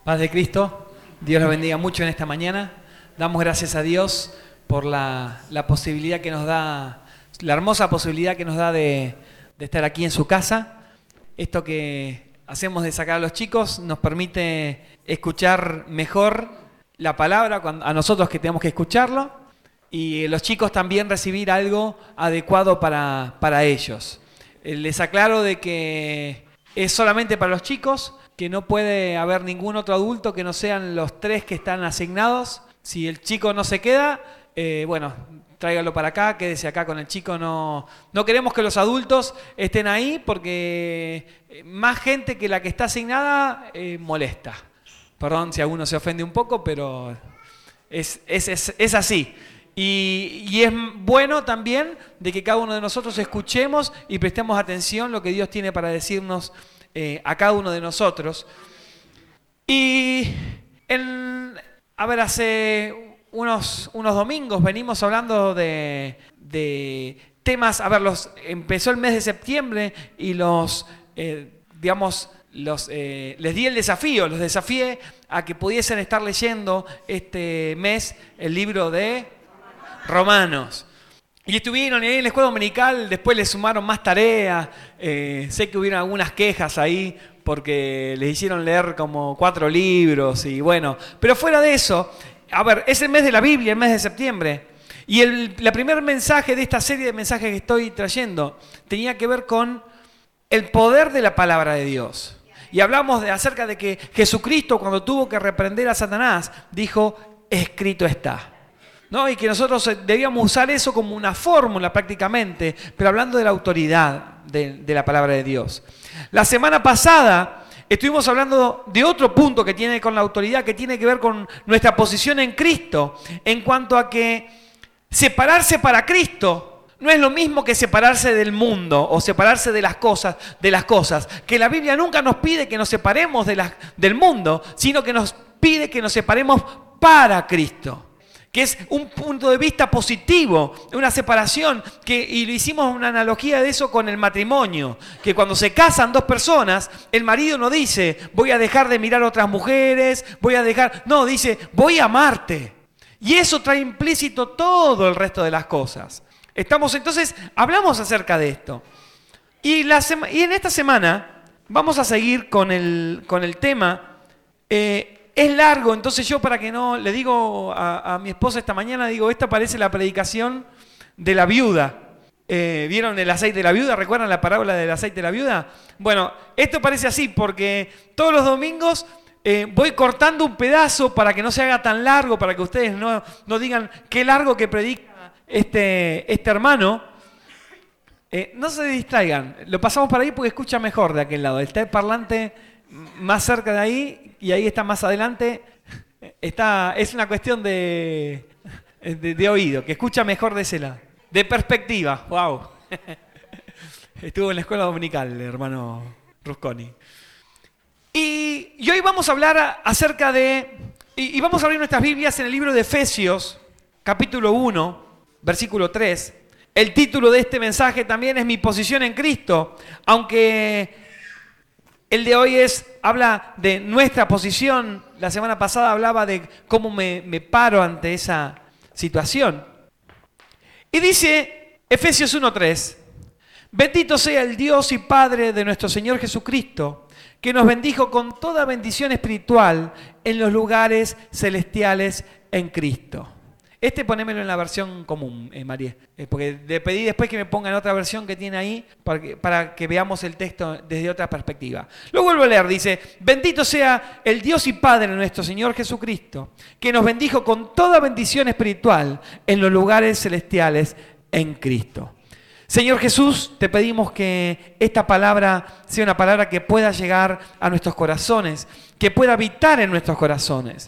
Paz de Cristo, Dios los bendiga mucho en esta mañana. Damos gracias a Dios por la posibilidad que nos da, la hermosa posibilidad que nos da de estar aquí en su casa. Esto que hacemos de sacar a los chicos nos permite escuchar mejor la palabra a nosotros que tenemos que escucharlo, y los chicos también recibir algo adecuado para ellos. Les aclaro de que es solamente para los chicos, que no puede haber ningún otro adulto que no sean los 3 que están asignados. Si el chico no se queda, bueno, tráigalo para acá, quédese acá con el chico. No queremos que los adultos estén ahí porque más gente que la que está asignada molesta. Perdón si alguno se ofende un poco, pero es así. Y es bueno también de que cada uno de nosotros escuchemos y prestemos atención a lo que Dios tiene para decirnos a cada uno de nosotros. Y hace unos domingos venimos hablando de temas. Empezó el mes de septiembre y les di el desafío, los desafié a que pudiesen estar leyendo este mes el libro de Romanos. Y estuvieron en la escuela dominical, después les sumaron más tareas. Sé que hubieron algunas quejas ahí porque les hicieron leer como 4 libros y bueno. Pero fuera de eso, es el mes de la Biblia, el mes de septiembre. Y la primer mensaje de esta serie de mensajes que estoy trayendo tenía que ver con el poder de la palabra de Dios. Y hablamos acerca de que Jesucristo, cuando tuvo que reprender a Satanás, dijo, escrito está. ¿No? Y que nosotros debíamos usar eso como una fórmula prácticamente, pero hablando de la autoridad de la palabra de Dios. La semana pasada estuvimos hablando de otro punto que tiene con la autoridad, que tiene que ver con nuestra posición en Cristo, en cuanto a que separarse para Cristo no es lo mismo que separarse del mundo o separarse de las cosas, que la Biblia nunca nos pide que nos separemos del mundo, sino que nos pide que nos separemos para Cristo. Que es un punto de vista positivo, una separación, y lo hicimos una analogía de eso con el matrimonio, que cuando se casan 2 personas, el marido no dice, voy a dejar de mirar a otras mujeres, dice, voy a amarte. Y eso trae implícito todo el resto de las cosas. Entonces, hablamos acerca de esto. Y en esta semana vamos a seguir con el tema. Es largo, entonces yo para que no, le digo a mi esposa esta mañana, esta parece la predicación de la viuda. ¿Vieron el aceite de la viuda? ¿Recuerdan la parábola del aceite de la viuda? Bueno, esto parece así porque todos los domingos voy cortando un pedazo para que no se haga tan largo, para que ustedes no digan qué largo que predica este hermano. No se distraigan, lo pasamos para ahí porque escucha mejor de aquel lado. Está el parlante más cerca de ahí y ahí está más adelante. Es una cuestión de oído, que escucha mejor de ese lado. De perspectiva, wow. Estuvo en la escuela dominical el hermano Rusconi. Y hoy vamos a hablar acerca y vamos a abrir nuestras Biblias en el libro de Efesios, capítulo 1, versículo 3. El título de este mensaje también es Mi posición en Cristo, aunque el de hoy habla de nuestra posición. La semana pasada hablaba de cómo me paro ante esa situación. Y dice Efesios 1:3, bendito sea el Dios y Padre de nuestro Señor Jesucristo, que nos bendijo con toda bendición espiritual en los lugares celestiales en Cristo. Ponémelo en la versión común, María, porque le pedí después que me pongan otra versión que tiene ahí para que veamos el texto desde otra perspectiva. Lo vuelvo a leer, dice, bendito sea el Dios y Padre de nuestro Señor Jesucristo, que nos bendijo con toda bendición espiritual en los lugares celestiales en Cristo. Señor Jesús, te pedimos que esta palabra sea una palabra que pueda llegar a nuestros corazones, que pueda habitar en nuestros corazones.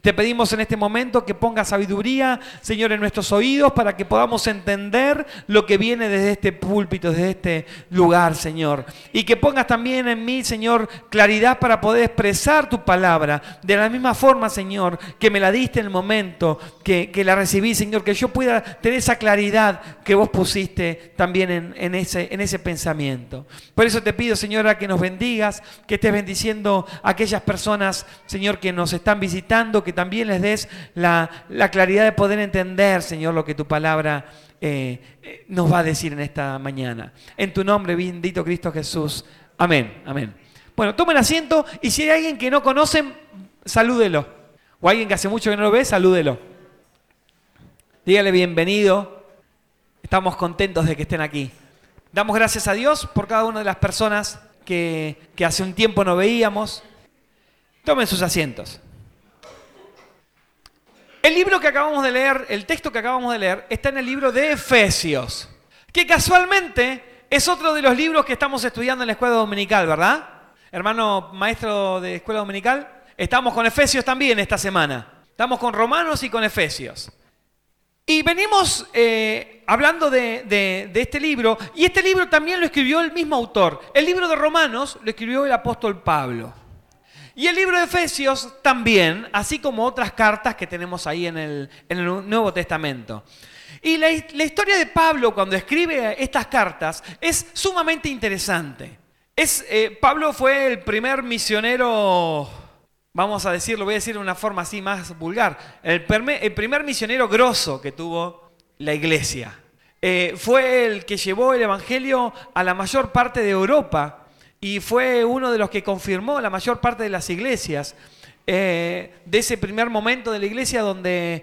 Te pedimos en este momento que pongas sabiduría, Señor, en nuestros oídos para que podamos entender lo que viene desde este púlpito, desde este lugar, Señor. Y que pongas también en mí, Señor, claridad para poder expresar tu palabra. De la misma forma, Señor, que me la diste en el momento que la recibí, Señor, que yo pueda tener esa claridad que vos pusiste también en ese pensamiento. Por eso te pido, Señora, que nos bendigas, que estés bendiciendo a aquellas personas, Señor, que nos están visitando, que también les des la claridad de poder entender, Señor, lo que tu palabra nos va a decir en esta mañana. En tu nombre, bendito Cristo Jesús. Amén, amén. Bueno, tomen asiento y si hay alguien que no conocen, salúdelo. O alguien que hace mucho que no lo ve, salúdelo. Dígale bienvenido. Estamos contentos de que estén aquí. Damos gracias a Dios por cada una de las personas que hace un tiempo no veíamos. Tomen sus asientos. El libro que acabamos de leer, el texto que acabamos de leer, está en el libro de Efesios, que casualmente es otro de los libros que estamos estudiando en la escuela dominical, ¿verdad? Hermano maestro de escuela dominical, estamos con Efesios también esta semana. Estamos con Romanos y con Efesios. Y venimos hablando de este libro, y este libro también lo escribió el mismo autor. El libro de Romanos lo escribió el apóstol Pablo. Y el libro de Efesios también, así como otras cartas que tenemos ahí en el Nuevo Testamento. Y la historia de Pablo cuando escribe estas cartas es sumamente interesante. Pablo fue el primer misionero, vamos a decirlo, voy a decir de una forma así más vulgar, el primer misionero grosso que tuvo la iglesia. Fue el que llevó el evangelio a la mayor parte de Europa. Y fue uno de los que confirmó la mayor parte de las iglesias, de ese primer momento de la iglesia donde,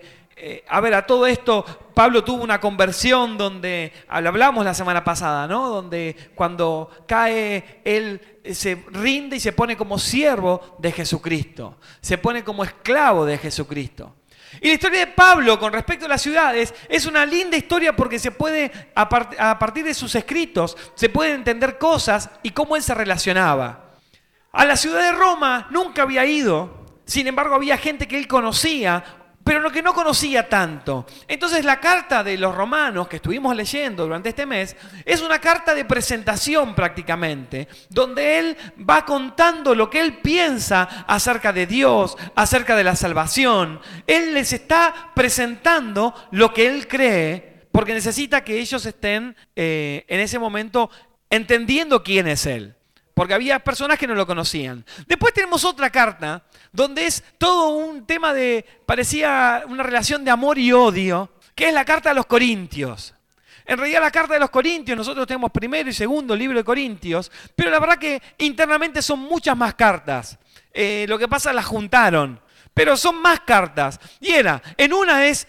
a todo esto, Pablo tuvo una conversión donde, hablamos la semana pasada, ¿no? Donde cuando cae, él se rinde y se pone como siervo de Jesucristo, se pone como esclavo de Jesucristo. Y la historia de Pablo con respecto a las ciudades es una linda historia porque se puede, a partir de sus escritos, se pueden entender cosas y cómo él se relacionaba. A la ciudad de Roma nunca había ido, sin embargo había gente que él conocía, pero lo que no conocía tanto. Entonces la carta de los romanos que estuvimos leyendo durante este mes es una carta de presentación prácticamente, donde él va contando lo que él piensa acerca de Dios, acerca de la salvación. Él les está presentando lo que él cree, porque necesita que ellos estén en ese momento entendiendo quién es él. Porque había personas que no lo conocían. Después tenemos otra carta, donde es todo un tema parecía una relación de amor y odio, que es la carta de los Corintios. En realidad la carta de los Corintios, nosotros tenemos primero y segundo libro de Corintios, pero la verdad que internamente son muchas más cartas. Lo que pasa, las juntaron. Pero son más cartas. Y en una es,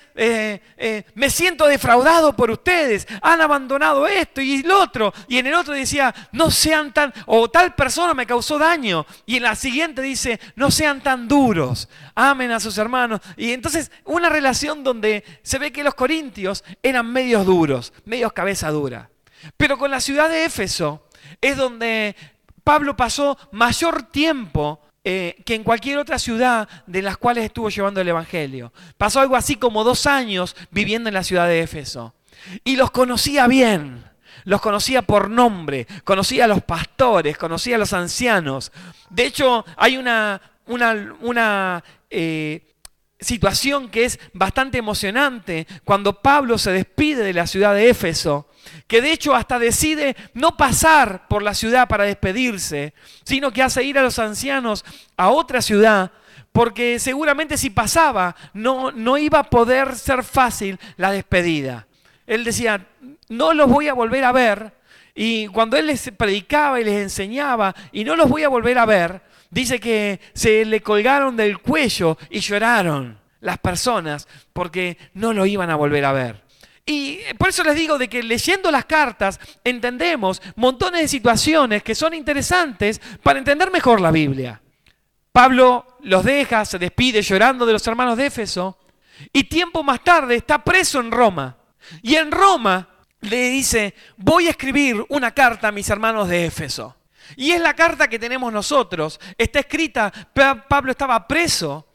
me siento defraudado por ustedes, han abandonado esto y lo otro. Y en el otro decía, no sean o tal persona me causó daño. Y en la siguiente dice, no sean tan duros, amen a sus hermanos. Y entonces una relación donde se ve que los corintios eran medios duros, medios cabeza dura. Pero con la ciudad de Éfeso es donde Pablo pasó mayor tiempo que en cualquier otra ciudad de las cuales estuvo llevando el evangelio. Pasó algo así como 2 años viviendo en la ciudad de Éfeso. Y los conocía bien, los conocía por nombre, conocía a los pastores, conocía a los ancianos. De hecho, hay una situación que es bastante emocionante cuando Pablo se despide de la ciudad de Éfeso, que de hecho hasta decide no pasar por la ciudad para despedirse, sino que hace ir a los ancianos a otra ciudad, porque seguramente si pasaba no iba a poder ser fácil la despedida. Él decía, no los voy a volver a ver, y cuando él les predicaba y les enseñaba, y no los voy a volver a ver, dice que se le colgaron del cuello y lloraron las personas porque no lo iban a volver a ver. Y por eso les digo de que leyendo las cartas entendemos montones de situaciones que son interesantes para entender mejor la Biblia. Pablo los deja, se despide llorando de los hermanos de Éfeso y tiempo más tarde está preso en Roma. Y en Roma le dice, voy a escribir una carta a mis hermanos de Éfeso. Y es la carta que tenemos nosotros. Está escrita, Pablo estaba preso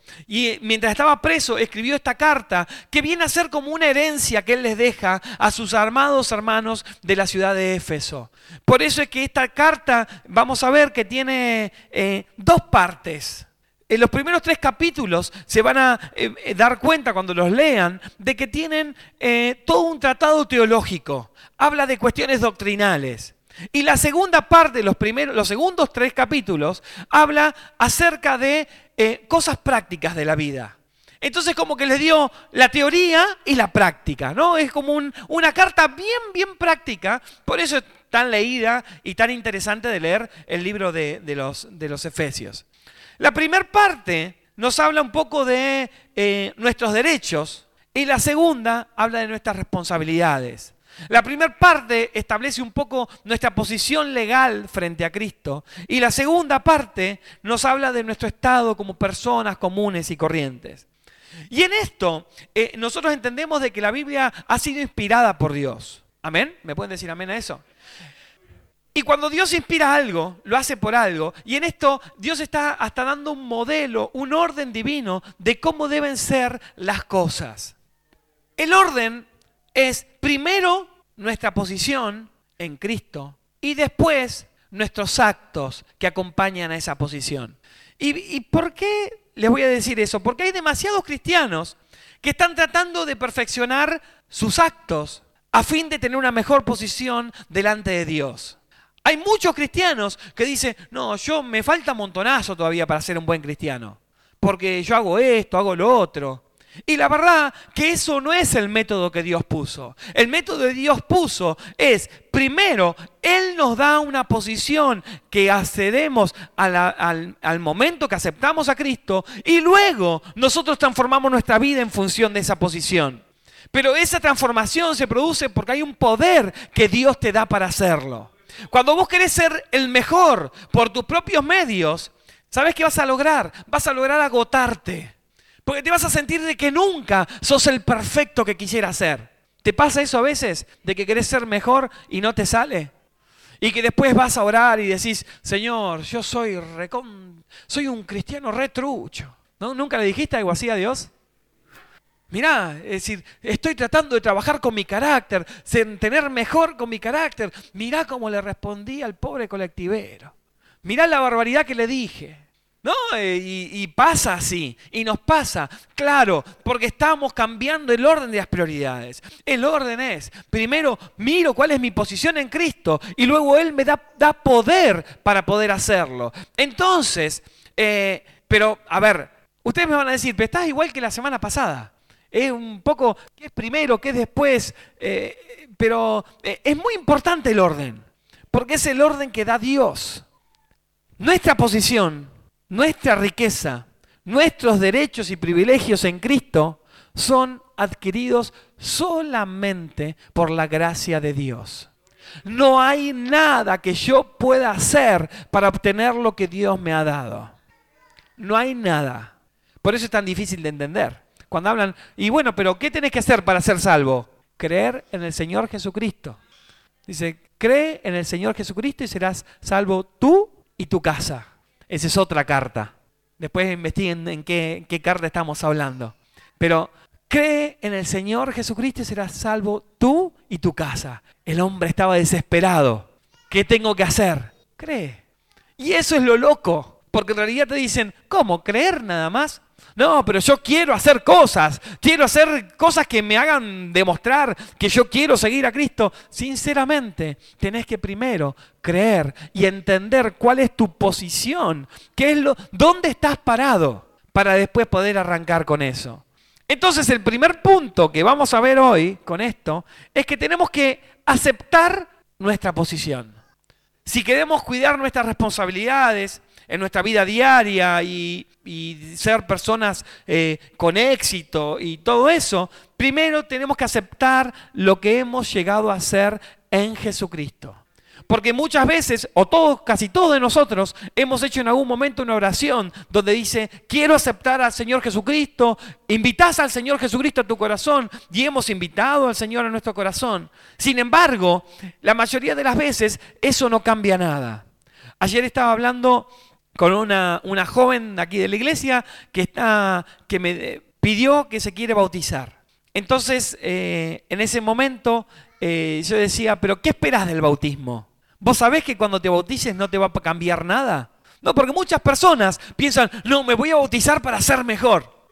Y mientras estaba preso, escribió esta carta que viene a ser como una herencia que él les deja a sus amados hermanos de la ciudad de Éfeso. Por eso es que esta carta, vamos a ver que tiene dos partes. En los primeros 3 capítulos se van a dar cuenta cuando los lean de que tienen todo un tratado teológico. Habla de cuestiones doctrinales. Y la segunda parte, los segundos 3 capítulos, habla acerca de cosas prácticas de la vida. Entonces como que les dio la teoría y la práctica, ¿no? Es como una carta bien práctica, por eso es tan leída y tan interesante de leer el libro de los Efesios. La primera parte nos habla un poco de nuestros derechos y la segunda habla de nuestras responsabilidades. La primera parte establece un poco nuestra posición legal frente a Cristo y la segunda parte nos habla de nuestro estado como personas comunes y corrientes. Y en esto nosotros entendemos de que la Biblia ha sido inspirada por Dios. ¿Amén? ¿Me pueden decir amén a eso? Y cuando Dios inspira algo, lo hace por algo. Y en esto Dios está hasta dando un modelo, un orden divino de cómo deben ser las cosas. El orden es primero nuestra posición en Cristo y después nuestros actos que acompañan a esa posición. ¿Y por qué les voy a decir eso? Porque hay demasiados cristianos que están tratando de perfeccionar sus actos a fin de tener una mejor posición delante de Dios. Hay muchos cristianos que dicen, no, me falta montonazo todavía para ser un buen cristiano, porque yo hago esto, hago lo otro. Y la verdad que eso no es el método que Dios puso. El método que Dios puso es, primero, Él nos da una posición que accedemos al momento que aceptamos a Cristo y luego nosotros transformamos nuestra vida en función de esa posición. Pero esa transformación se produce porque hay un poder que Dios te da para hacerlo. Cuando vos querés ser el mejor por tus propios medios, ¿sabés qué vas a lograr? Vas a lograr agotarte. Porque te vas a sentir de que nunca sos el perfecto que quisieras ser. ¿Te pasa eso a veces? De que querés ser mejor y no te sale. Y que después vas a orar y decís, Señor, yo soy un cristiano retrucho. ¿No? ¿Nunca le dijiste algo así a Dios? Mirá, es decir, estoy tratando de trabajar con mi carácter, tener mejor con mi carácter. Mirá cómo le respondí al pobre colectivero. Mirá la barbaridad que le dije. ¿No? Y pasa así, y nos pasa, claro, porque estamos cambiando el orden de las prioridades. El orden es, primero miro cuál es mi posición en Cristo, y luego Él me da poder para poder hacerlo. Entonces, pero a ver, ustedes me van a decir, pero estás igual que la semana pasada. Es un poco, ¿qué es primero, qué es después? Pero es muy importante el orden, porque es el orden que da Dios. Nuestra posición, nuestra riqueza, nuestros derechos y privilegios en Cristo son adquiridos solamente por la gracia de Dios. No hay nada que yo pueda hacer para obtener lo que Dios me ha dado. No hay nada. Por eso es tan difícil de entender. Cuando hablan, y bueno, pero ¿qué tenés que hacer para ser salvo? Creer en el Señor Jesucristo. Dice, cree en el Señor Jesucristo y serás salvo tú y tu casa. Esa es otra carta. Después investiguen en qué carta estamos hablando. Pero cree en el Señor Jesucristo y serás salvo tú y tu casa. El hombre estaba desesperado. ¿Qué tengo que hacer? Cree. Y eso es lo loco. Porque en realidad te dicen, ¿cómo? ¿Creer nada más? No, pero yo quiero hacer cosas que me hagan demostrar que yo quiero seguir a Cristo. Sinceramente, tenés que primero creer y entender cuál es tu posición, dónde estás parado, para después poder arrancar con eso. Entonces, el primer punto que vamos a ver hoy con esto es que tenemos que aceptar nuestra posición. Si queremos cuidar nuestras responsabilidades en nuestra vida diaria y ser personas con éxito y todo eso, primero tenemos que aceptar lo que hemos llegado a ser en Jesucristo. Porque muchas veces, casi todos de nosotros, hemos hecho en algún momento una oración donde dice, quiero aceptar al Señor Jesucristo, invitás al Señor Jesucristo a tu corazón y hemos invitado al Señor a nuestro corazón. Sin embargo, la mayoría de las veces eso no cambia nada. Ayer estaba hablando con una joven aquí de la iglesia que me pidió que se quiere bautizar. Entonces, en ese momento, yo decía, ¿pero qué esperás del bautismo? ¿Vos sabés que cuando te bautices no te va a cambiar nada? No, porque muchas personas piensan, no, me voy a bautizar para ser mejor.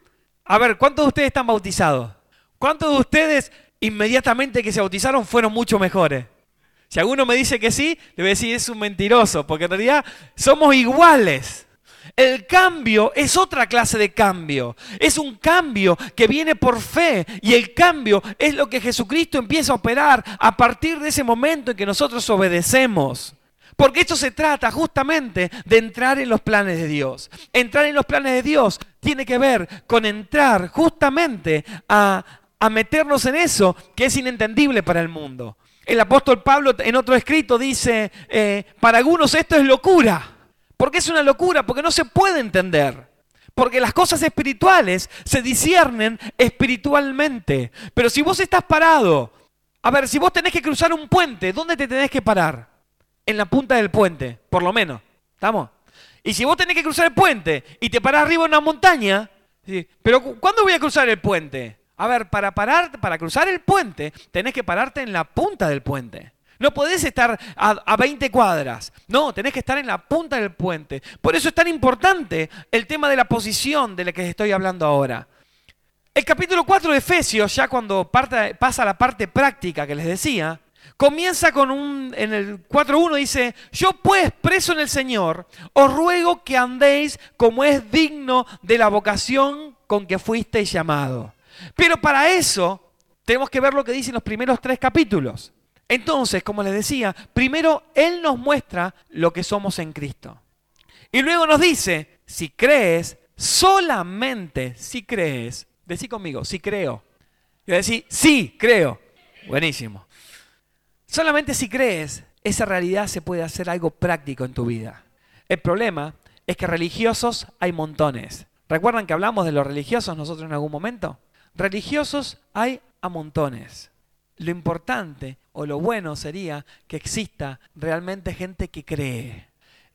A ver, ¿cuántos de ustedes están bautizados? ¿Cuántos de ustedes inmediatamente que se bautizaron fueron mucho mejores? Si alguno me dice que sí, le voy a decir, es un mentiroso, porque en realidad somos iguales. El cambio es otra clase de cambio. Es un cambio que viene por fe. Y el cambio es lo que Jesucristo empieza a operar a partir de ese momento en que nosotros obedecemos. Porque esto se trata justamente de entrar en los planes de Dios. Entrar en los planes de Dios tiene que ver con entrar justamente a meternos en eso que es inentendible para el mundo. El apóstol Pablo en otro escrito dice, para algunos esto es locura. ¿Por qué es una locura? Porque no se puede entender. Porque las cosas espirituales se disciernen espiritualmente. Pero si vos estás parado, a ver, si vos tenés que cruzar un puente, ¿dónde te tenés que parar? En la punta del puente, por lo menos. ¿Estamos? Y si vos tenés que cruzar el puente y te parás arriba en una montaña, ¿sí? Pero ¿cuándo voy a cruzar el puente? A ver, para cruzar el puente, tenés que pararte en la punta del puente. No podés estar a 20 cuadras. No, tenés que estar en la punta del puente. Por eso es tan importante el tema de la posición de la que les estoy hablando ahora. El capítulo 4 de Efesios, ya cuando pasa a la parte práctica que les decía, comienza en el 4.1 dice, yo pues preso en el Señor, os ruego que andéis como es digno de la vocación con que fuisteis llamados. Pero para eso tenemos que ver lo que dicen los primeros 3 capítulos. Entonces, como les decía, primero Él nos muestra lo que somos en Cristo. Y luego nos dice, si crees, solamente si crees, decí conmigo, si creo. Y voy a decir, sí, creo. Buenísimo. Solamente si crees, esa realidad se puede hacer algo práctico en tu vida. El problema es que religiosos hay montones. ¿Recuerdan que hablamos de los religiosos nosotros en algún momento? Religiosos hay a montones. Lo importante o lo bueno sería que exista realmente gente que cree.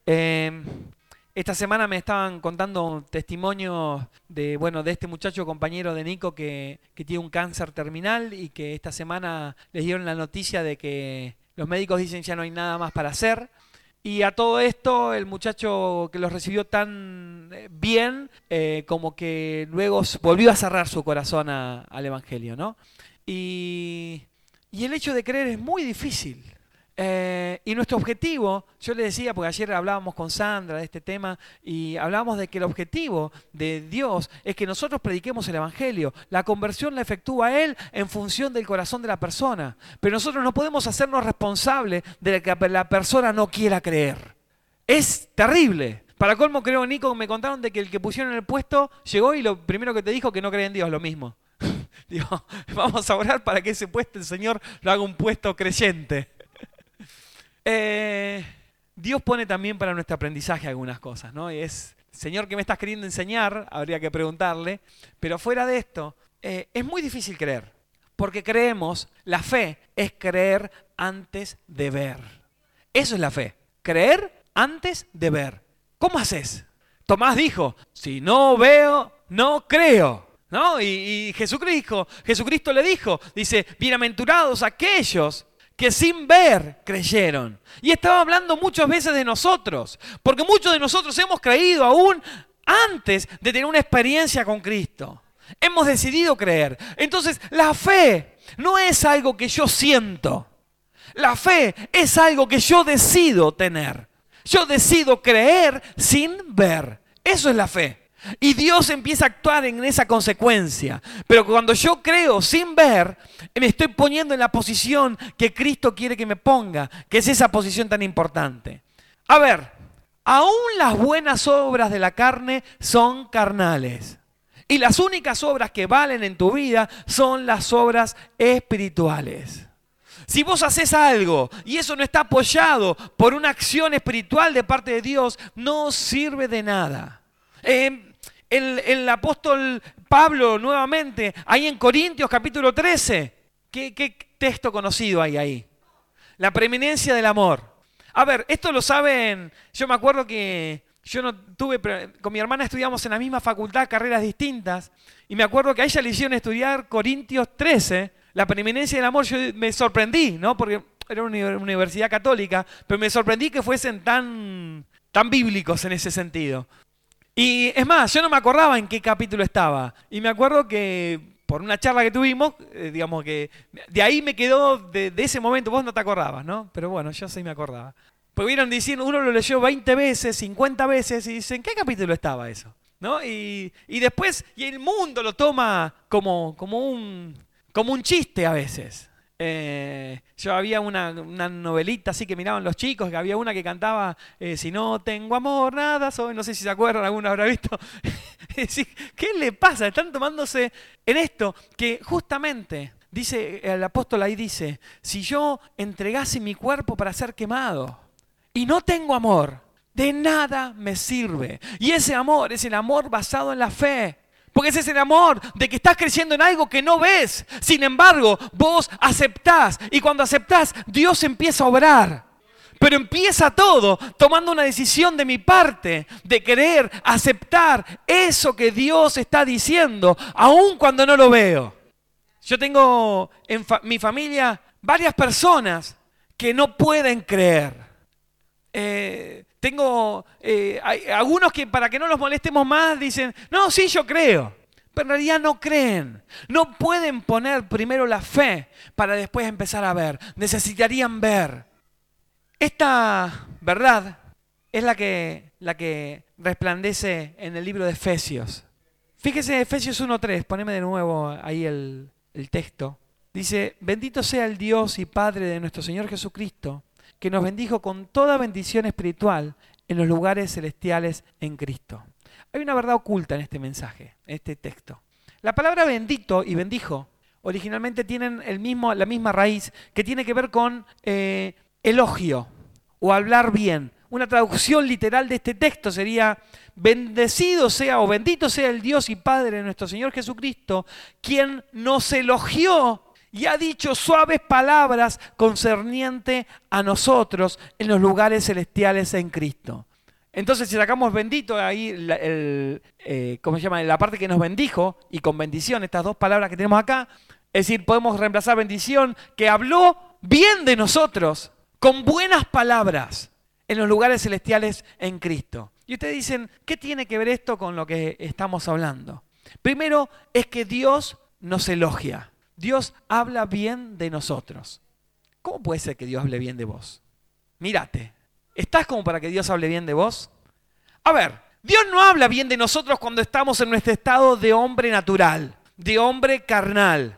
Esta semana me estaban contando testimonios de este muchacho compañero de Nico que tiene un cáncer terminal y que esta semana les dieron la noticia de que los médicos dicen ya no hay nada más para hacer. Y a todo esto el muchacho que los recibió tan bien como que luego volvió a cerrar su corazón al Evangelio, ¿no? Y el hecho de creer es muy difícil. Y nuestro objetivo, yo le decía, porque ayer hablábamos con Sandra de este tema, y hablábamos de que el objetivo de Dios es que nosotros prediquemos el Evangelio. La conversión la efectúa Él en función del corazón de la persona. Pero nosotros no podemos hacernos responsables de que la persona no quiera creer. Es terrible. Para colmo, creo, Nico, me contaron de que el que pusieron en el puesto llegó y lo primero que te dijo que no cree en Dios, lo mismo. Digo, vamos a orar para que ese puesto el Señor lo haga un puesto creyente. Dios pone también para nuestro aprendizaje algunas cosas, ¿no? Y es, Señor, ¿qué me estás queriendo enseñar? Habría que preguntarle. Pero fuera de esto, es muy difícil creer. Porque creemos, la fe es creer antes de ver. Eso es la fe. Creer antes de ver. ¿Cómo haces? Tomás dijo, si no veo, no creo. ¿No? Y Jesucristo le dijo, dice, bienaventurados aquellos que sin ver creyeron. Y estaba hablando muchas veces de nosotros, porque muchos de nosotros hemos creído aún antes de tener una experiencia con Cristo. Hemos decidido creer. Entonces, la fe no es algo que yo siento. La fe es algo que yo decido tener. Yo decido creer sin ver. Eso es la fe. Y Dios empieza a actuar en esa consecuencia. Pero cuando yo creo sin ver, me estoy poniendo en la posición que Cristo quiere que me ponga, que es esa posición tan importante. A ver, aún las buenas obras de la carne son carnales. Y las únicas obras que valen en tu vida son las obras espirituales. Si vos haces algo y eso no está apoyado por una acción espiritual de parte de Dios, no sirve de nada. El apóstol Pablo, nuevamente, ahí en Corintios capítulo 13, ¿qué texto conocido hay ahí? La preeminencia del amor. A ver, esto lo saben, yo me acuerdo que Yo no tuve, con mi hermana estudiamos en la misma facultad, carreras distintas, y me acuerdo que a ella le hicieron estudiar Corintios 13, la preeminencia del amor. Yo me sorprendí, ¿no? Porque era una universidad católica, pero me sorprendí que fuesen tan bíblicos en ese sentido. Y es más, yo no me acordaba en qué capítulo estaba, y me acuerdo que por una charla que tuvimos, digamos que de ahí me quedó, de ese momento, vos no te acordabas, ¿no? Pero bueno, yo sí me acordaba. Pues vieron diciendo, uno lo leyó 20 veces, 50 veces y dicen, ¿qué capítulo estaba eso? ¿No? Y después, y el mundo lo toma como un chiste a veces. Yo había una novelita así que miraban los chicos, que había una que cantaba, si no tengo amor, nada soy, no sé si se acuerdan, alguno habrá visto. ¿Qué le pasa? Están tomándose en esto que justamente, dice el apóstol ahí, dice, si yo entregase mi cuerpo para ser quemado, y no tengo amor, de nada me sirve. Y ese amor es el amor basado en la fe. Porque ese es el amor de que estás creciendo en algo que no ves. Sin embargo, vos aceptás. Y cuando aceptás, Dios empieza a obrar. Pero empieza todo tomando una decisión de mi parte, de querer aceptar eso que Dios está diciendo, aun cuando no lo veo. Yo tengo en mi familia varias personas que no pueden creer. Hay algunos que para que no los molestemos más dicen, no, sí, yo creo. Pero en realidad no creen. No pueden poner primero la fe para después empezar a ver. Necesitarían ver. Esta verdad es la que resplandece en el libro de Efesios. Fíjese Efesios 1:3, poneme de nuevo ahí el texto. Dice, bendito sea el Dios y Padre de nuestro Señor Jesucristo, que nos bendijo con toda bendición espiritual en los lugares celestiales en Cristo. Hay una verdad oculta en este mensaje, en este texto. La palabra bendito y bendijo originalmente tienen la misma raíz, que tiene que ver con elogio o hablar bien. Una traducción literal de este texto sería, bendecido sea o bendito sea el Dios y Padre de nuestro Señor Jesucristo, quien nos elogió y ha dicho suaves palabras concerniente a nosotros en los lugares celestiales en Cristo. Entonces, si sacamos bendito ahí, ¿cómo se llama? La parte que nos bendijo, y con bendición, estas dos palabras que tenemos acá, es decir, podemos reemplazar bendición, que habló bien de nosotros, con buenas palabras, en los lugares celestiales en Cristo. Y ustedes dicen, ¿qué tiene que ver esto con lo que estamos hablando? Primero, es que Dios nos elogia. Dios habla bien de nosotros. ¿Cómo puede ser que Dios hable bien de vos? Mírate, ¿estás como para que Dios hable bien de vos? A ver, Dios no habla bien de nosotros cuando estamos en nuestro estado de hombre natural, de hombre carnal,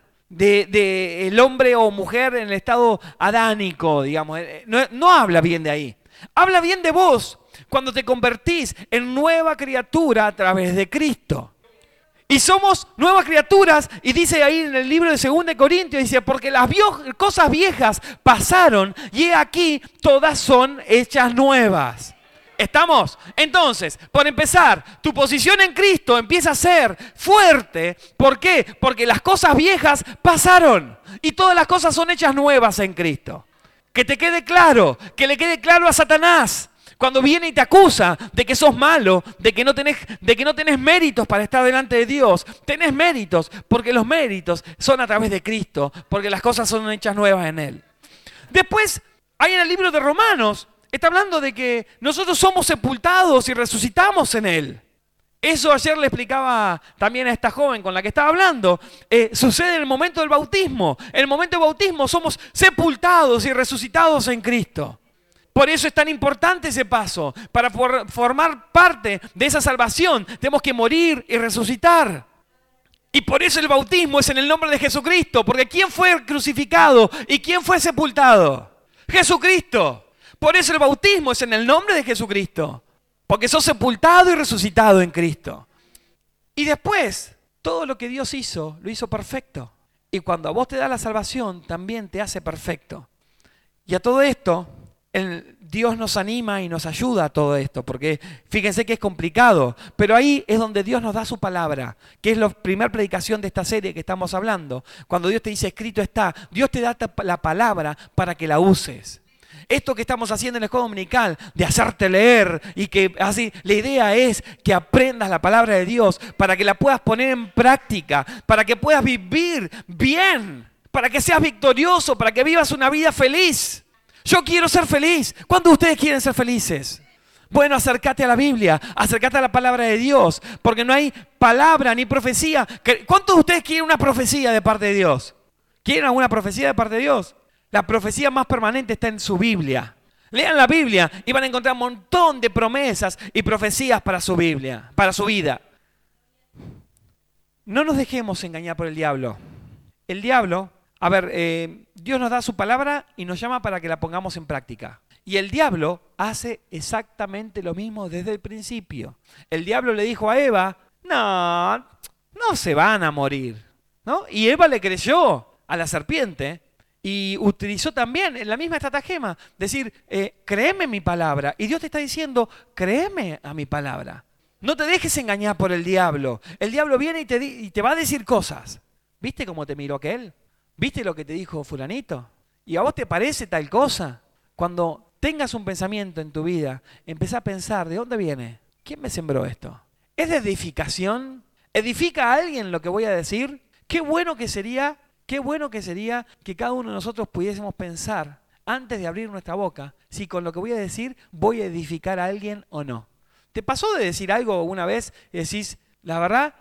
de el hombre o mujer en el estado adánico, digamos. No habla bien de ahí. Habla bien de vos cuando te convertís en nueva criatura a través de Cristo. Y somos nuevas criaturas, y dice ahí en el libro de 2 Corintios, dice, porque las cosas viejas pasaron y he aquí todas son hechas nuevas. ¿Estamos? Entonces, por empezar, tu posición en Cristo empieza a ser fuerte. ¿Por qué? Porque las cosas viejas pasaron y todas las cosas son hechas nuevas en Cristo. Que te quede claro, que le quede claro a Satanás. Cuando viene y te acusa de que sos malo, de que no tenés méritos para estar delante de Dios, tenés méritos, porque los méritos son a través de Cristo, porque las cosas son hechas nuevas en Él. Después, ahí en el libro de Romanos, está hablando de que nosotros somos sepultados y resucitamos en Él. Eso ayer le explicaba también a esta joven con la que estaba hablando. Sucede en el momento del bautismo. En el momento del bautismo somos sepultados y resucitados en Cristo. Por eso es tan importante ese paso. Para formar parte de esa salvación tenemos que morir y resucitar. Y por eso el bautismo es en el nombre de Jesucristo. Porque ¿quién fue crucificado y quién fue sepultado? Jesucristo. Por eso el bautismo es en el nombre de Jesucristo. Porque sos sepultado y resucitado en Cristo. Y después, todo lo que Dios hizo, lo hizo perfecto. Y cuando a vos te da la salvación, también te hace perfecto. Y a todo esto, Dios nos anima y nos ayuda a todo esto, porque fíjense que es complicado, pero ahí es donde Dios nos da su palabra, que es la primera predicación de esta serie que estamos hablando. Cuando Dios te dice escrito está, Dios te da la palabra para que la uses. Esto que estamos haciendo en la escuela dominical, de hacerte leer y que así, la idea es que aprendas la palabra de Dios para que la puedas poner en práctica, para que puedas vivir bien, para que seas victorioso, para que vivas una vida feliz. Yo quiero ser feliz. ¿Cuántos de ustedes quieren ser felices? Bueno, acércate a la Biblia, acércate a la palabra de Dios, porque no hay palabra ni profecía. ¿Cuántos de ustedes quieren una profecía de parte de Dios? ¿Quieren alguna profecía de parte de Dios? La profecía más permanente está en su Biblia. Lean la Biblia y van a encontrar un montón de promesas y profecías para su Biblia, para su vida. No nos dejemos engañar por el diablo. El diablo, Dios nos da su palabra y nos llama para que la pongamos en práctica. Y el diablo hace exactamente lo mismo desde el principio. El diablo le dijo a Eva, no se van a morir, ¿no? Y Eva le creyó a la serpiente y utilizó también la misma estratagema, decir, créeme mi palabra. Y Dios te está diciendo, créeme a mi palabra. No te dejes engañar por el diablo. El diablo viene y te va a decir cosas. ¿Viste cómo te miró aquel? ¿Viste lo que te dijo fulanito? ¿Y a vos te parece tal cosa? Cuando tengas un pensamiento en tu vida, empezá a pensar, ¿de dónde viene? ¿Quién me sembró esto? ¿Es de edificación? ¿Edifica a alguien lo que voy a decir? Qué bueno que sería que cada uno de nosotros pudiésemos pensar, antes de abrir nuestra boca, si con lo que voy a decir voy a edificar a alguien o no. ¿Te pasó de decir algo una vez y decís, la verdad,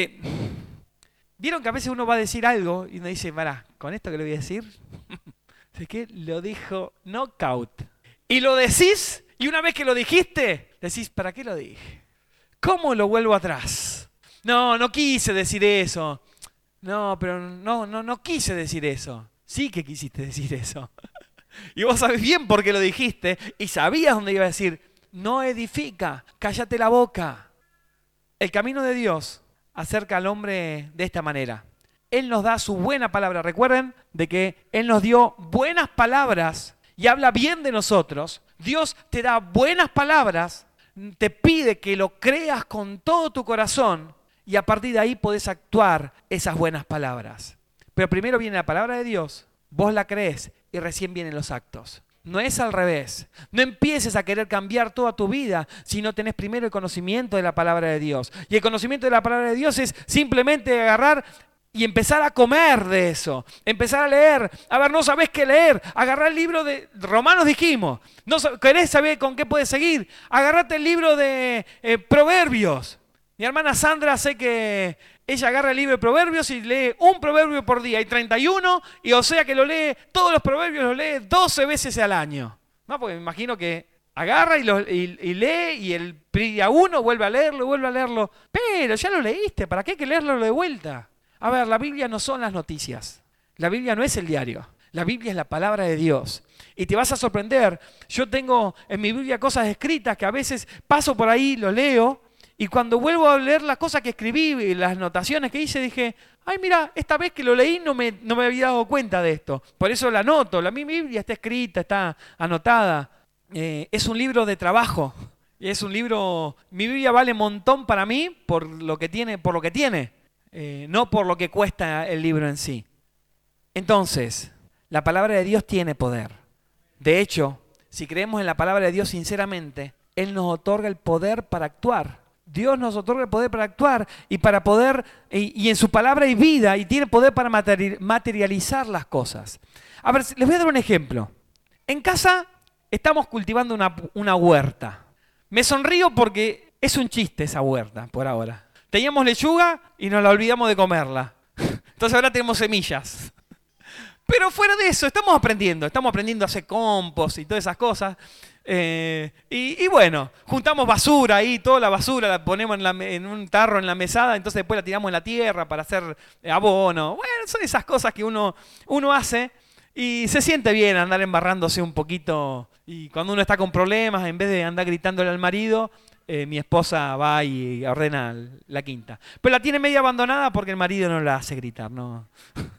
vieron que a veces uno va a decir algo y uno dice, con esto que le voy a decir, ¿sabes qué? Lo dijo knockout. Y lo decís, y una vez que lo dijiste, decís, ¿para qué lo dije? ¿Cómo lo vuelvo atrás? No quise decir eso. No quise decir eso. Sí que quisiste decir eso. Y vos sabés bien por qué lo dijiste y sabías dónde iba a decir, no edifica, cállate la boca. El camino de Dios acerca al hombre de esta manera. Él nos da su buena palabra. Recuerden de que Él nos dio buenas palabras y habla bien de nosotros. Dios te da buenas palabras, te pide que lo creas con todo tu corazón y a partir de ahí podés actuar esas buenas palabras. Pero primero viene la palabra de Dios, vos la crees y recién vienen los actos. No es al revés. No empieces a querer cambiar toda tu vida si no tenés primero el conocimiento de la palabra de Dios. Y el conocimiento de la palabra de Dios es simplemente agarrar y empezar a comer de eso, empezar a leer. A ver, no sabés qué leer, agarrá el libro de Romanos, dijimos. No querés saber con qué puedes seguir, agarrate el libro de Proverbios. Mi hermana Sandra, sé que ella agarra el libro de Proverbios y lee un proverbio por día. Hay 31, y o sea que lo lee, todos los proverbios los lee 12 veces al año. No, porque me imagino que agarra y lee y el día uno vuelve a leerlo. Pero ya lo leíste, ¿para qué hay que leerlo de vuelta? A ver, la Biblia no son las noticias. La Biblia no es el diario. La Biblia es la palabra de Dios. Y te vas a sorprender. Yo tengo en mi Biblia cosas escritas que a veces paso por ahí, lo leo, y cuando vuelvo a leer las cosas que escribí y las anotaciones que hice, dije, ay, mira, esta vez que lo leí no me había dado cuenta de esto. Por eso la anoto. Mi Biblia está escrita, está anotada. Es un libro de trabajo. Es un libro... Mi Biblia vale un montón para mí por lo que tiene. No por lo que cuesta el libro en sí. Entonces, la palabra de Dios tiene poder. De hecho, si creemos en la palabra de Dios sinceramente, Él nos otorga el poder para actuar. Dios nos otorga el poder para actuar y para poder, y en su palabra hay vida y tiene poder para materializar las cosas. A ver, les voy a dar un ejemplo. En casa estamos cultivando una huerta. Me sonrío porque es un chiste esa huerta por ahora. Teníamos lechuga y nos la olvidamos de comerla. Entonces ahora tenemos semillas. Pero fuera de eso, estamos aprendiendo a hacer compost y todas esas cosas. Y bueno, juntamos basura ahí, toda la basura la ponemos en un tarro en la mesada, entonces después la tiramos en la tierra para hacer abono. Bueno, son esas cosas que uno hace y se siente bien andar embarrándose un poquito. Y cuando uno está con problemas, en vez de andar gritándole al marido, mi esposa va y ordena la quinta. Pero la tiene medio abandonada porque el marido no la hace gritar, ¿no?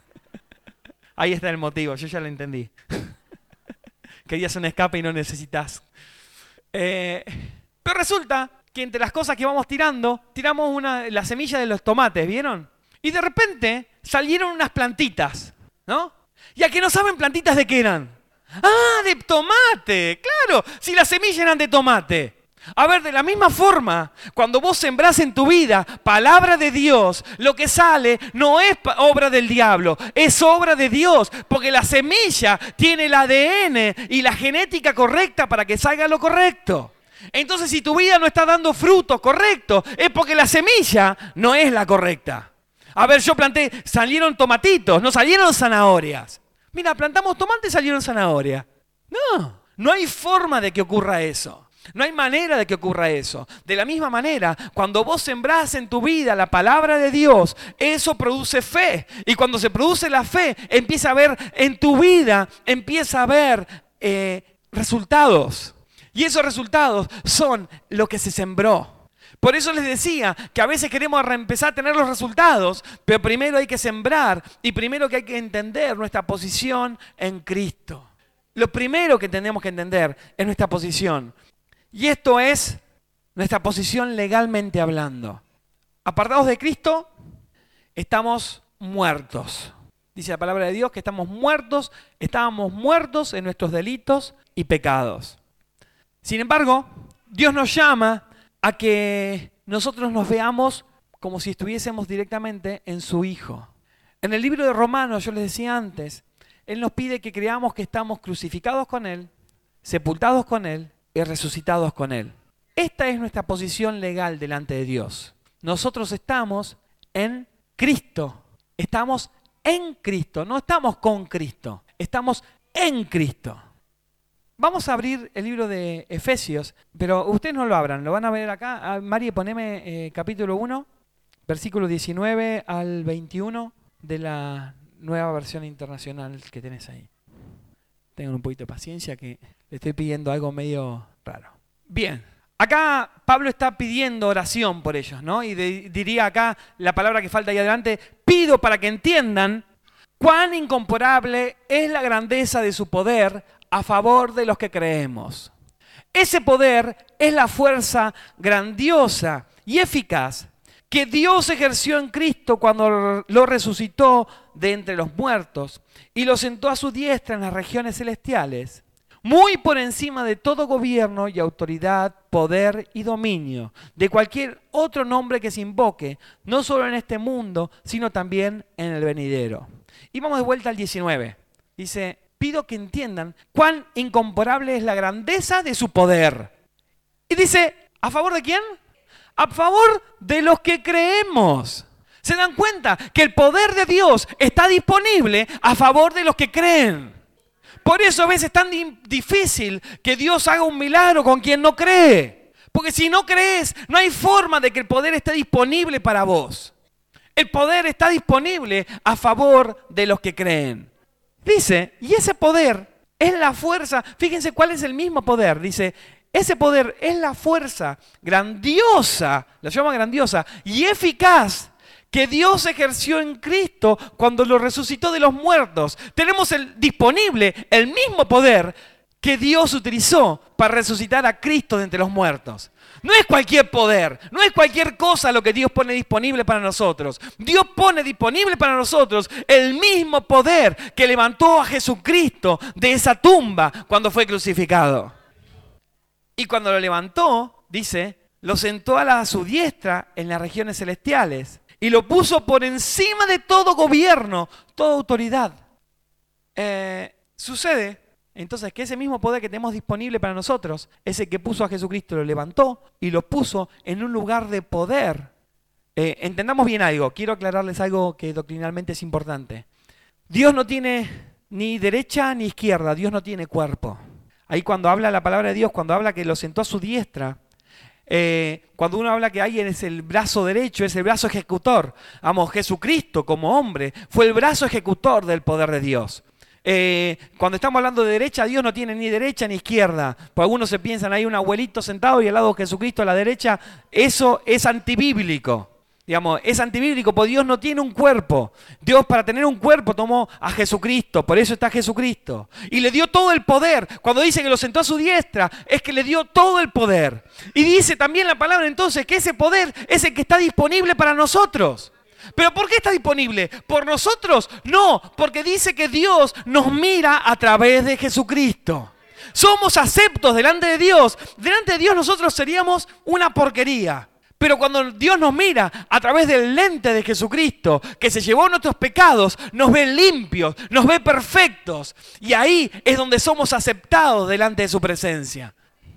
Ahí está el motivo, yo ya lo entendí. Querías un escape y no necesitas. Pero resulta que entre las cosas que vamos tiramos la semilla de los tomates, ¿vieron? Y de repente salieron unas plantitas, ¿no? Y a que no saben plantitas de qué eran. Ah, de tomate, claro, si las semillas eran de tomate. A ver, de la misma forma, cuando vos sembrás en tu vida palabra de Dios, lo que sale no es obra del diablo, es obra de Dios, porque la semilla tiene el ADN y la genética correcta para que salga lo correcto. Entonces, si tu vida no está dando frutos correctos, es porque la semilla no es la correcta. A ver, yo planté, salieron tomatitos, no salieron zanahorias. Mira, plantamos tomate y salieron zanahorias. No hay forma de que ocurra eso. No hay manera de que ocurra eso. De la misma manera, cuando vos sembrás en tu vida la palabra de Dios, eso produce fe. Y cuando se produce la fe, empieza a haber en tu vida, empieza a haber resultados. Y esos resultados son lo que se sembró. Por eso les decía que a veces queremos empezar a tener los resultados, pero primero hay que sembrar y primero que hay que entender nuestra posición en Cristo. Lo primero que tenemos que entender es nuestra posición. Y esto es nuestra posición legalmente hablando. Apartados de Cristo, estamos muertos. Dice la palabra de Dios que estábamos muertos en nuestros delitos y pecados. Sin embargo, Dios nos llama a que nosotros nos veamos como si estuviésemos directamente en su Hijo. En el libro de Romanos, yo les decía antes, Él nos pide que creamos que estamos crucificados con Él, sepultados con Él y resucitados con Él. Esta es nuestra posición legal delante de Dios. Nosotros estamos en Cristo. Estamos en Cristo, no estamos con Cristo. Estamos en Cristo. Vamos a abrir el libro de Efesios, pero ustedes no lo abran, lo van a ver acá. Mari, poneme capítulo 1, versículo 19 al 21 de la nueva versión internacional que tenés ahí. Tengan un poquito de paciencia que le estoy pidiendo algo medio raro. Bien, acá Pablo está pidiendo oración por ellos, ¿no? Y diría acá la palabra que falta ahí adelante, pido para que entiendan cuán incomparable es la grandeza de su poder a favor de los que creemos. Ese poder es la fuerza grandiosa y eficaz que Dios ejerció en Cristo cuando lo resucitó de entre los muertos y lo sentó a su diestra en las regiones celestiales, muy por encima de todo gobierno y autoridad, poder y dominio, de cualquier otro nombre que se invoque, no solo en este mundo, sino también en el venidero. Y vamos de vuelta al 19. Dice, pido que entiendan cuán incomparable es la grandeza de su poder. Y dice, ¿a favor de quién? A favor de los que creemos. ¿Se dan cuenta que el poder de Dios está disponible a favor de los que creen? Por eso a veces es tan difícil que Dios haga un milagro con quien no cree. Porque si no crees, no hay forma de que el poder esté disponible para vos. El poder está disponible a favor de los que creen. Dice, y ese poder es la fuerza, fíjense cuál es el mismo poder, dice, ese poder es la fuerza grandiosa, la llama grandiosa y eficaz que Dios ejerció en Cristo cuando lo resucitó de los muertos. Tenemos disponible el mismo poder que Dios utilizó para resucitar a Cristo de entre los muertos. No es cualquier poder, no es cualquier cosa lo que Dios pone disponible para nosotros. Dios pone disponible para nosotros el mismo poder que levantó a Jesucristo de esa tumba cuando fue crucificado. Y cuando lo levantó, dice, lo sentó a su diestra en las regiones celestiales y lo puso por encima de todo gobierno, toda autoridad. Sucede entonces que ese mismo poder que tenemos disponible para nosotros, ese que puso a Jesucristo, lo levantó y lo puso en un lugar de poder. Entendamos bien algo, quiero aclararles algo que doctrinalmente es importante. Dios no tiene ni derecha ni izquierda, Dios no tiene cuerpo. Ahí cuando habla la palabra de Dios, cuando habla que lo sentó a su diestra, cuando uno habla que alguien es el brazo derecho, es el brazo ejecutor. Vamos, Jesucristo como hombre fue el brazo ejecutor del poder de Dios. Cuando estamos hablando de derecha, Dios no tiene ni derecha ni izquierda. Porque algunos se piensan, hay un abuelito sentado y al lado de Jesucristo a la derecha. Eso es antibíblico. Digamos, es antibíblico porque Dios no tiene un cuerpo. Dios para tener un cuerpo tomó a Jesucristo, por eso está Jesucristo. Y le dio todo el poder. Cuando dice que lo sentó a su diestra, es que le dio todo el poder. Y dice también la palabra entonces que ese poder es el que está disponible para nosotros. ¿Pero por qué está disponible? ¿Por nosotros? No, porque dice que Dios nos mira a través de Jesucristo. Somos aceptos delante de Dios. Delante de Dios nosotros seríamos una porquería. Pero cuando Dios nos mira a través del lente de Jesucristo, que se llevó nuestros pecados, nos ve limpios, nos ve perfectos. Y ahí es donde somos aceptados delante de su presencia.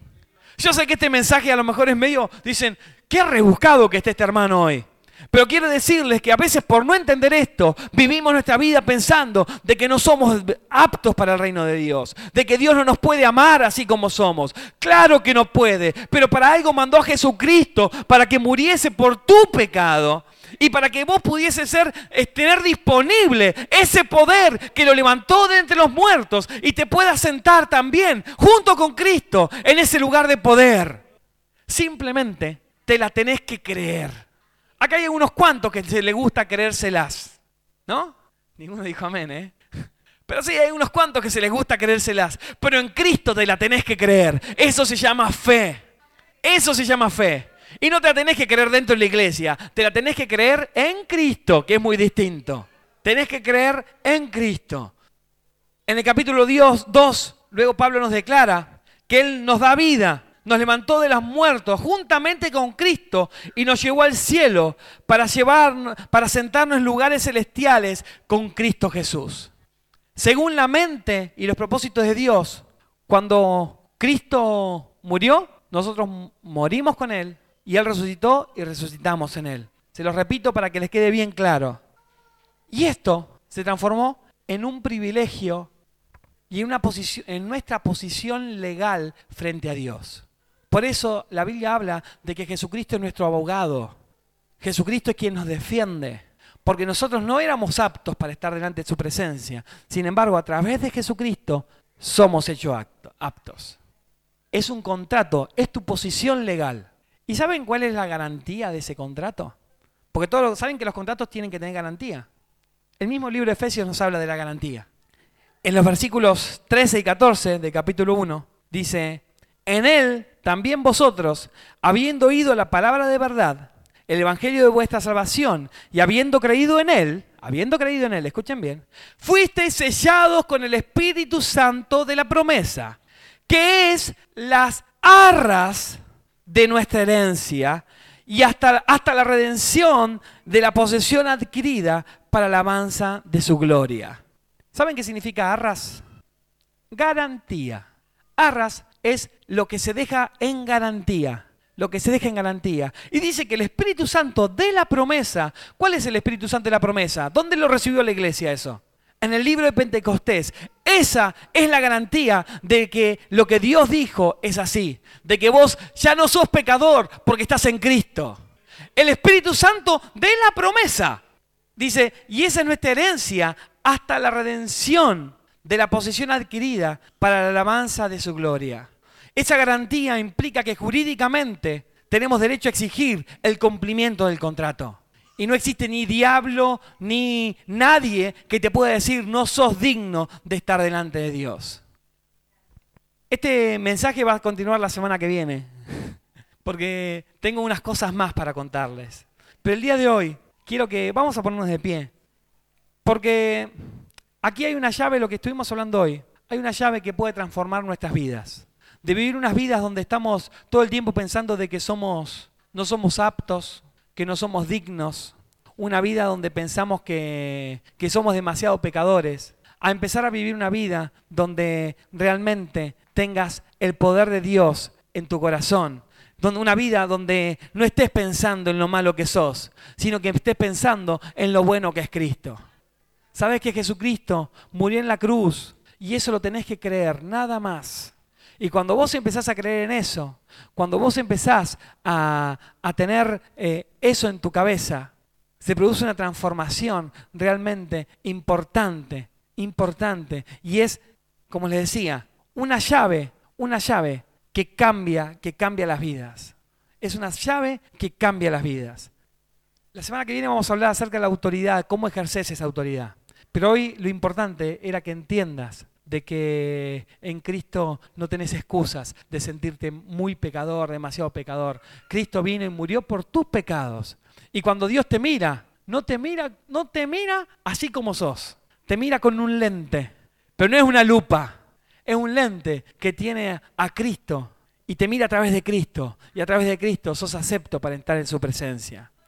Yo sé que este mensaje a lo mejor es medio, dicen, qué rebuscado que esté este hermano hoy. Pero quiero decirles que a veces por no entender esto, vivimos nuestra vida pensando de que no somos aptos para el reino de Dios, de que Dios no nos puede amar así como somos. Claro que no puede, pero para algo mandó a Jesucristo, para que muriese por tu pecado y para que vos pudieses tener disponible ese poder que lo levantó de entre los muertos y te puedas sentar también junto con Cristo en ese lugar de poder. Simplemente te la tenés que creer. Acá hay unos cuantos que se les gusta creérselas, ¿no? Ninguno dijo amén, ¿eh? Pero sí, hay unos cuantos que se les gusta creérselas. Pero en Cristo te la tenés que creer. Eso se llama fe. Eso se llama fe. Y no te la tenés que creer dentro de la iglesia. Te la tenés que creer en Cristo, que es muy distinto. Tenés que creer en Cristo. En el capítulo 2, luego Pablo nos declara que Él nos da vida. Nos levantó de los muertos juntamente con Cristo y nos llevó al cielo para sentarnos en lugares celestiales con Cristo Jesús. Según la mente y los propósitos de Dios, cuando Cristo murió, nosotros morimos con Él y Él resucitó y resucitamos en Él. Se los repito para que les quede bien claro. Y esto se transformó en un privilegio y en nuestra posición legal frente a Dios. Por eso la Biblia habla de que Jesucristo es nuestro abogado. Jesucristo es quien nos defiende. Porque nosotros no éramos aptos para estar delante de su presencia. Sin embargo, a través de Jesucristo somos hechos aptos. Es un contrato, es tu posición legal. ¿Y saben cuál es la garantía de ese contrato? Porque todos saben que los contratos tienen que tener garantía. El mismo libro de Efesios nos habla de la garantía. En los versículos 13 y 14 del capítulo 1 dice: en Él también vosotros, habiendo oído la palabra de verdad, el evangelio de vuestra salvación, y habiendo creído en Él, escuchen bien, fuisteis sellados con el Espíritu Santo de la promesa, que es las arras de nuestra herencia, y hasta la redención de la posesión adquirida para la alabanza de su gloria. ¿Saben qué significa arras? Garantía. Arras es lo que se deja en garantía. Lo que se deja en garantía. Y dice que el Espíritu Santo de la promesa. ¿Cuál es el Espíritu Santo de la promesa? ¿Dónde lo recibió la iglesia eso? En el libro de Pentecostés. Esa es la garantía de que lo que Dios dijo es así. De que vos ya no sos pecador porque estás en Cristo. El Espíritu Santo de la promesa. Dice, y esa es nuestra herencia hasta la redención de la posesión adquirida para la alabanza de su gloria. Esa garantía implica que jurídicamente tenemos derecho a exigir el cumplimiento del contrato. Y no existe ni diablo ni nadie que te pueda decir no sos digno de estar delante de Dios. Este mensaje va a continuar la semana que viene, porque tengo unas cosas más para contarles. Pero el día de hoy vamos a ponernos de pie, porque aquí hay una llave, lo que estuvimos hablando hoy. Hay una llave que puede transformar nuestras vidas. De vivir unas vidas donde estamos todo el tiempo pensando de que no somos aptos, que no somos dignos. Una vida donde pensamos que somos demasiado pecadores. A empezar a vivir una vida donde realmente tengas el poder de Dios en tu corazón. Una vida donde no estés pensando en lo malo que sos, sino que estés pensando en lo bueno que es Cristo. Sabes que Jesucristo murió en la cruz y eso lo tenés que creer, nada más. Y cuando vos empezás a creer en eso, cuando vos empezás a tener eso en tu cabeza, se produce una transformación realmente importante. Y es, como les decía, una llave que cambia las vidas. Es una llave que cambia las vidas. La semana que viene vamos a hablar acerca de la autoridad, cómo ejerces esa autoridad. Pero hoy lo importante era que entiendas de que en Cristo no tenés excusas de sentirte muy pecador, demasiado pecador. Cristo vino y murió por tus pecados. Y cuando Dios te mira, no te mira así como sos. Te mira con un lente. Pero no es una lupa. Es un lente que tiene a Cristo. Y te mira a través de Cristo. Y a través de Cristo sos acepto para entrar en su presencia.